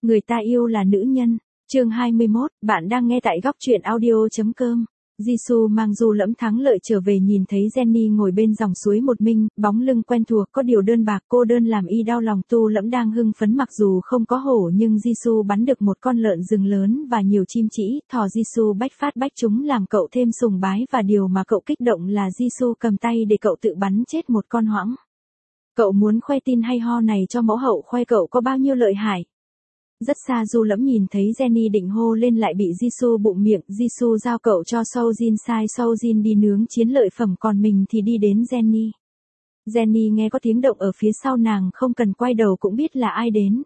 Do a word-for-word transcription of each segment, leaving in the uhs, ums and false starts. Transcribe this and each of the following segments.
Người ta yêu là nữ nhân. Chương hai mươi mốt, bạn đang nghe tại góc truyện audio chấm com. Jisoo mang dù lẫm thắng lợi trở về nhìn thấy Jennie ngồi bên dòng suối một mình, bóng lưng quen thuộc có điều đơn bạc cô đơn làm y đau lòng. Tu lẫm đang hưng phấn mặc dù không có hổ nhưng Jisoo bắn được một con lợn rừng lớn và nhiều chim chỉ, thỏ Jisoo bách phát bách trúng làm cậu thêm sùng bái và điều mà cậu kích động là Jisoo cầm tay để cậu tự bắn chết một con hoãng. Cậu muốn khoe tin hay ho này cho mẫu hậu khoe cậu có bao nhiêu lợi hại. Rất xa Du Lẫm nhìn thấy Jennie định hô lên lại bị Jisoo bụng miệng. Jisoo giao cậu cho Soojin sai Soojin đi nướng chiến lợi phẩm còn mình thì đi đến Jennie. Jennie nghe có tiếng động ở phía sau nàng không cần quay đầu cũng biết là ai đến.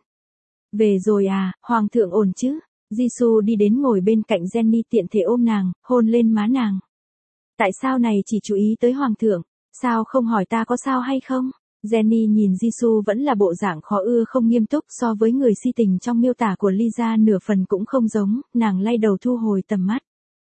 Về rồi à, hoàng thượng ổn chứ? Jisoo đi đến ngồi bên cạnh Jennie tiện thể ôm nàng, hôn lên má nàng. Tại sao này chỉ chú ý tới hoàng thượng, sao không hỏi ta có sao hay không? Jennie nhìn Jisoo vẫn là bộ dạng khó ưa không nghiêm túc so với người si tình trong miêu tả của Lisa nửa phần cũng không giống, nàng lay đầu thu hồi tầm mắt.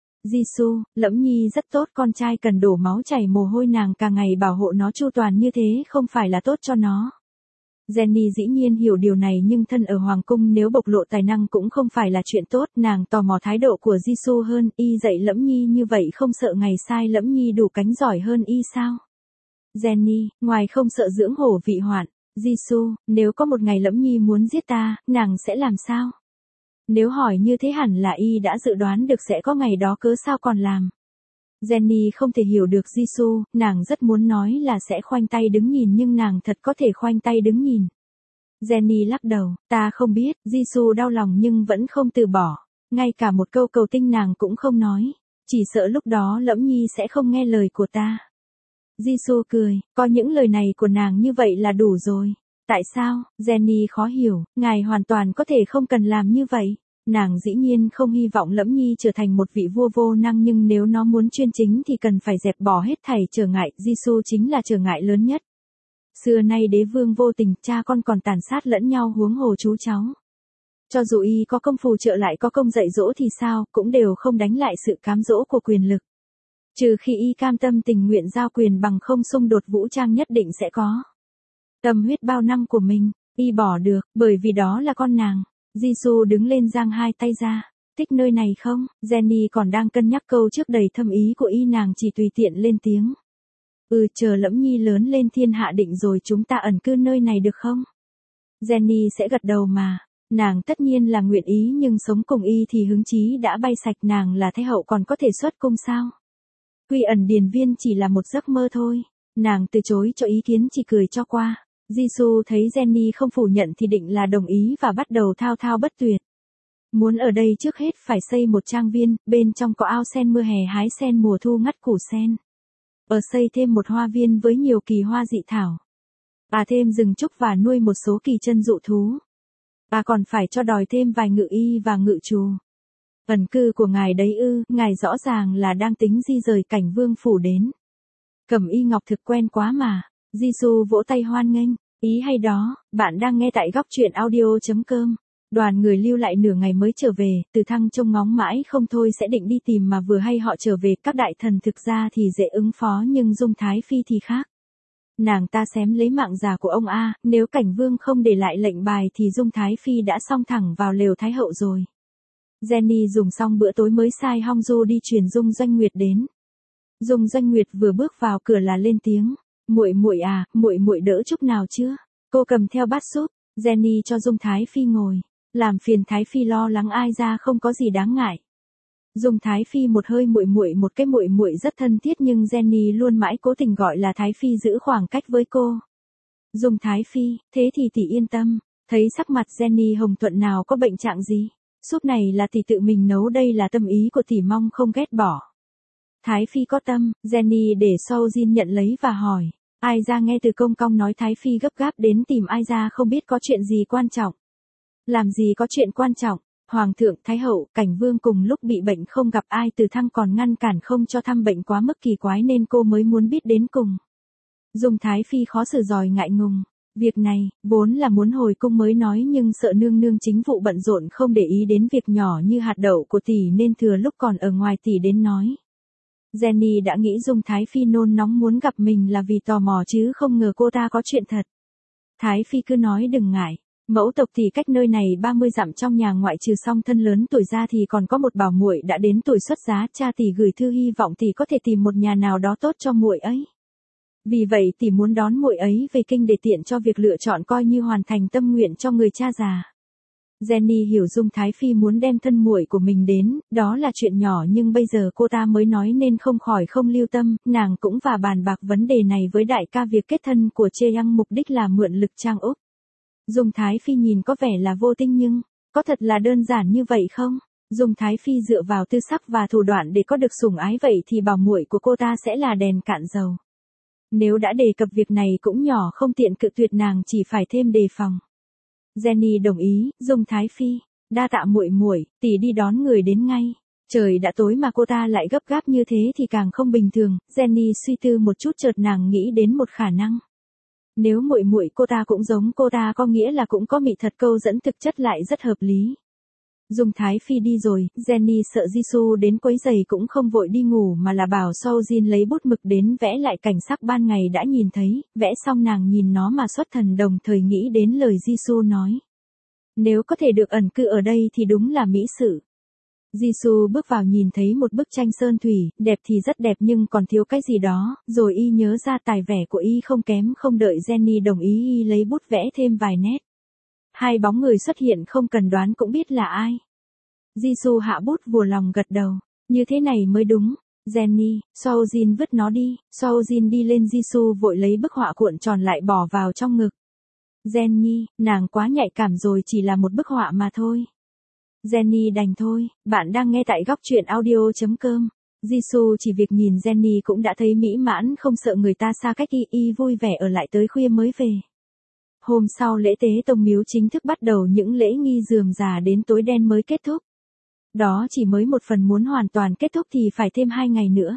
Jisoo, Lẫm Nhi rất tốt, con trai cần đổ máu chảy mồ hôi nàng cả ngày bảo hộ nó chu toàn như thế không phải là tốt cho nó. Jennie dĩ nhiên hiểu điều này nhưng thân ở hoàng cung nếu bộc lộ tài năng cũng không phải là chuyện tốt, nàng tò mò thái độ của Jisoo hơn, y dạy Lẫm Nhi như vậy không sợ ngày sai Lẫm Nhi đủ cánh giỏi hơn y sao? Jennie, ngoài không sợ dưỡng hổ vị hoạn, Jisoo, nếu có một ngày Lẫm Nhi muốn giết ta, nàng sẽ làm sao? Nếu hỏi như thế hẳn là y đã dự đoán được sẽ có ngày đó cớ sao còn làm. Jennie không thể hiểu được Jisoo, nàng rất muốn nói là sẽ khoanh tay đứng nhìn nhưng nàng thật có thể khoanh tay đứng nhìn. Jennie lắc đầu, ta không biết, Jisoo đau lòng nhưng vẫn không từ bỏ, ngay cả một câu cầu tinh nàng cũng không nói, chỉ sợ lúc đó Lẫm Nhi sẽ không nghe lời của ta. Jisoo cười, coi những lời này của nàng như vậy là đủ rồi. Tại sao? Jennie khó hiểu, ngài hoàn toàn có thể không cần làm như vậy. Nàng dĩ nhiên không hy vọng Lẫm Nhi trở thành một vị vua vô năng nhưng nếu nó muốn chuyên chính thì cần phải dẹp bỏ hết thảy trở ngại, Jisoo chính là trở ngại lớn nhất. Xưa nay đế vương vô tình, cha con còn tàn sát lẫn nhau huống hồ chú cháu. Cho dù y có công phù trợ lại có công dạy dỗ thì sao, cũng đều không đánh lại sự cám dỗ của quyền lực. Trừ khi y cam tâm tình nguyện giao quyền bằng không xung đột vũ trang nhất định sẽ có. Tâm huyết bao năm của mình, y bỏ được, bởi vì đó là con nàng. Jisoo đứng lên giang hai tay ra. Thích nơi này không? Jennie còn đang cân nhắc câu trước đầy thâm ý của y nàng chỉ tùy tiện lên tiếng. Ừ chờ Lẫm Nhi lớn lên thiên hạ định rồi chúng ta ẩn cư nơi này được không? Jennie sẽ gật đầu mà. Nàng tất nhiên là nguyện ý nhưng sống cùng y thì hứng chí đã bay sạch nàng là thái hậu còn có thể xuất cung sao? Quy ẩn điền viên chỉ là một giấc mơ thôi. Nàng từ chối cho ý kiến chỉ cười cho qua. Jisoo thấy Jennie không phủ nhận thì định là đồng ý và bắt đầu thao thao bất tuyệt. Muốn ở đây trước hết phải xây một trang viên, bên trong có ao sen mưa hè hái sen mùa thu ngắt củ sen. Ở xây thêm một hoa viên với nhiều kỳ hoa dị thảo. À thêm rừng trúc và nuôi một số kỳ chân dụ thú. À còn phải cho đòi thêm vài ngự y và ngự trù. Ẩn cư của ngài đấy ư, ngài rõ ràng là đang tính di rời Cảnh Vương phủ đến. Cẩm y ngọc thực quen quá mà. Jisoo vỗ tay hoan nghênh, ý hay đó, bạn đang nghe tại góc truyện audio chấm com. Đoàn người lưu lại nửa ngày mới trở về, Từ Thăng trông ngóng mãi không thôi sẽ định đi tìm mà vừa hay họ trở về, các đại thần thực ra thì dễ ứng phó nhưng Dung Thái Phi thì khác. Nàng ta xém lấy mạng già của ông A, nếu Cảnh Vương không để lại lệnh bài thì Dung Thái Phi đã xông thẳng vào lều Thái hậu rồi. Jennie dùng xong bữa tối mới sai Hongju đi truyền Dung Doanh Nguyệt đến. Dung Doanh Nguyệt vừa bước vào cửa là lên tiếng, muội muội à, muội muội đỡ chút nào chưa? Cô cầm theo bát súp, Jennie cho Dung Thái Phi ngồi, làm phiền Thái Phi lo lắng ai ra không có gì đáng ngại. Dung Thái Phi một hơi muội muội một cái muội muội rất thân thiết nhưng Jennie luôn mãi cố tình gọi là Thái Phi giữ khoảng cách với cô. Dung Thái Phi, thế thì tỷ yên tâm, thấy sắc mặt Jennie hồng thuận nào có bệnh trạng gì. Súp này là tỷ tự mình nấu đây là tâm ý của tỷ mong không ghét bỏ. Thái Phi có tâm, Jennie để Soojin nhận lấy và hỏi. Ai ra nghe từ công công nói Thái Phi gấp gáp đến tìm ai ra không biết có chuyện gì quan trọng. Làm gì có chuyện quan trọng, Hoàng thượng, Thái hậu, Cảnh Vương cùng lúc bị bệnh không gặp ai Từ Thăng còn ngăn cản không cho thăm bệnh quá mức kỳ quái nên cô mới muốn biết đến cùng. Dung Thái Phi khó xử dòi ngại ngùng. Việc này, vốn là muốn hồi cung mới nói nhưng sợ nương nương chính vụ bận rộn không để ý đến việc nhỏ như hạt đậu của tỷ nên thừa lúc còn ở ngoài tỷ đến nói. Jennie đã nghĩ Dung Thái Phi nôn nóng muốn gặp mình là vì tò mò chứ không ngờ cô ta có chuyện thật. Thái Phi cứ nói đừng ngại, Mẫu tộc thì cách nơi này ba mươi dặm, trong nhà ngoại trừ song thân lớn tuổi ra thì còn có một bảo muội đã đến tuổi xuất giá, cha tỷ gửi thư hy vọng tỷ có thể tìm một nhà nào đó tốt cho muội ấy. Vì vậy tỷ muốn đón muội ấy về kinh để tiện cho việc lựa chọn, coi như hoàn thành tâm nguyện cho người cha già. Jenny hiểu Dung Thái Phi muốn đem thân muội của mình đến, đó là chuyện nhỏ nhưng bây giờ cô ta mới nói nên không khỏi không lưu tâm, nàng cũng và bàn bạc vấn đề này với đại ca việc kết thân của Chê Yang, mục đích là mượn lực Trang Úc. Dung Thái Phi nhìn có vẻ là vô tình nhưng, có thật là đơn giản như vậy không? Dung Thái Phi dựa vào tư sắc và thủ đoạn để có được sủng ái vậy thì bảo muội của cô ta sẽ là đèn cạn dầu. Nếu đã đề cập việc này cũng nhỏ không tiện cự tuyệt, nàng chỉ phải thêm đề phòng. Jenny đồng ý, Dung Thái Phi, đa tạ muội muội, tỷ đi đón người đến ngay. Trời đã tối mà cô ta lại gấp gáp như thế thì càng không bình thường. Jenny suy tư một chút, chợt nàng nghĩ đến một khả năng. Nếu muội muội cô ta cũng giống cô ta có nghĩa là cũng có mị thật, câu dẫn thực chất lại rất hợp lý. Dung Thái Phi đi rồi, Jenny sợ Jisoo đến quấy giày cũng không vội đi ngủ mà là bảo Soojin lấy bút mực đến vẽ lại cảnh sắc ban ngày đã nhìn thấy, vẽ xong nàng nhìn nó mà xuất thần, đồng thời nghĩ đến lời Jisoo nói. Nếu có thể được ẩn cư ở đây thì đúng là mỹ sự. Jisoo bước vào nhìn thấy một bức tranh sơn thủy, đẹp thì rất đẹp nhưng còn thiếu cái gì đó, rồi y nhớ ra tài vẽ của y không kém, không đợi Jenny đồng ý y lấy bút vẽ thêm vài nét. Hai bóng người xuất hiện, không cần đoán cũng biết là ai. Jisoo hạ bút vừa lòng gật đầu, như thế này mới đúng. Jenny, Soojin vứt nó đi. Soojin đi lên, Jisoo vội lấy bức họa cuộn tròn lại bỏ vào trong ngực. Jenny, nàng quá nhạy cảm rồi, chỉ là một bức họa mà thôi. Jenny đành thôi. Bạn đang nghe tại góc truyện audio chấm com. Jisoo chỉ việc nhìn Jenny cũng đã thấy mỹ mãn, không sợ người ta xa cách, y y vui vẻ ở lại tới khuya mới về. Hôm sau lễ tế tông miếu chính thức bắt đầu, những lễ nghi rườm rà đến tối đen mới kết thúc. Đó chỉ mới một phần, muốn hoàn toàn kết thúc thì phải thêm hai ngày nữa.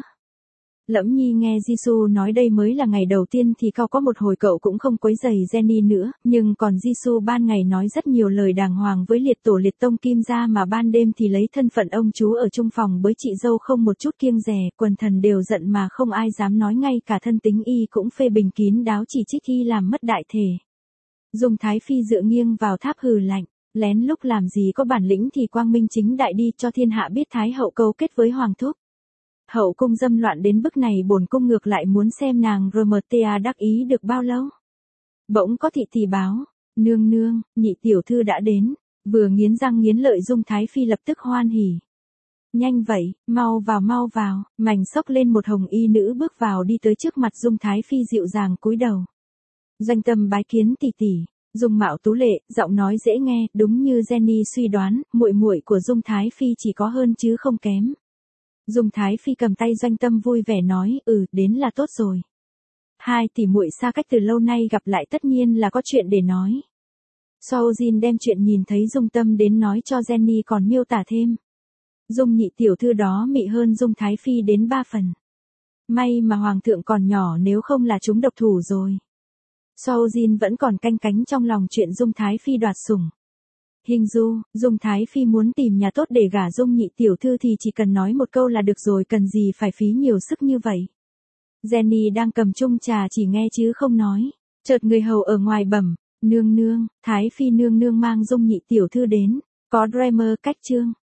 Lẫm Nhi nghe Jisoo nói đây mới là ngày đầu tiên thì cau có một hồi, cậu cũng không quấy rầy Jenny nữa, nhưng còn Jisoo ban ngày nói rất nhiều lời đàng hoàng với liệt tổ liệt tông Kim gia, mà ban đêm thì lấy thân phận ông chú ở chung phòng với chị dâu không một chút kiêng dè, quần thần đều giận mà không ai dám nói, ngay cả thân tính y cũng phê bình kín đáo, chỉ trích y làm mất đại thể. Dung Thái Phi dựa nghiêng vào tháp hừ lạnh, lén lúc làm gì có bản lĩnh thì quang minh chính đại đi, cho thiên hạ biết Thái hậu cấu kết với Hoàng thúc. Hậu cung dâm loạn đến bức này, bổn cung ngược lại muốn xem nàng rờ em tê a đắc ý được bao lâu. Bỗng có thị thì báo, nương nương, nhị tiểu thư đã đến. Vừa nghiến răng nghiến lợi, Dung Thái Phi lập tức hoan hỉ. Nhanh vậy, mau vào mau vào. Mảnh xốc lên, một hồng y nữ bước vào, đi tới trước mặt Dung Thái Phi dịu dàng cúi đầu. Doanh tâm bái kiến tỷ tỷ. Dung mạo tú lệ, giọng nói dễ nghe, đúng như Jenny suy đoán, muội muội của Dung Thái Phi chỉ có hơn chứ không kém. Dung Thái Phi cầm tay Doanh tâm vui vẻ nói, ừ, đến là tốt rồi. Hai tỷ muội xa cách từ lâu nay gặp lại tất nhiên là có chuyện để nói. Soojin đem chuyện nhìn thấy Dung Tâm đến nói cho Jenny, còn miêu tả thêm. Dung nhị tiểu thư đó mị hơn Dung Thái Phi đến ba phần. May mà Hoàng thượng còn nhỏ, nếu không là chúng độc thủ rồi. Soojin vẫn còn canh cánh trong lòng chuyện Dung Thái Phi đoạt sủng. Hình du, Dung Thái Phi muốn tìm nhà tốt để gả Dung nhị tiểu thư thì chỉ cần nói một câu là được rồi, cần gì phải phí nhiều sức như vậy. Jenny đang cầm chung trà chỉ nghe chứ không nói. Chợt người hầu ở ngoài bẩm, nương nương, Thái Phi nương nương mang Dung nhị tiểu thư đến, có Dreamer cách chương.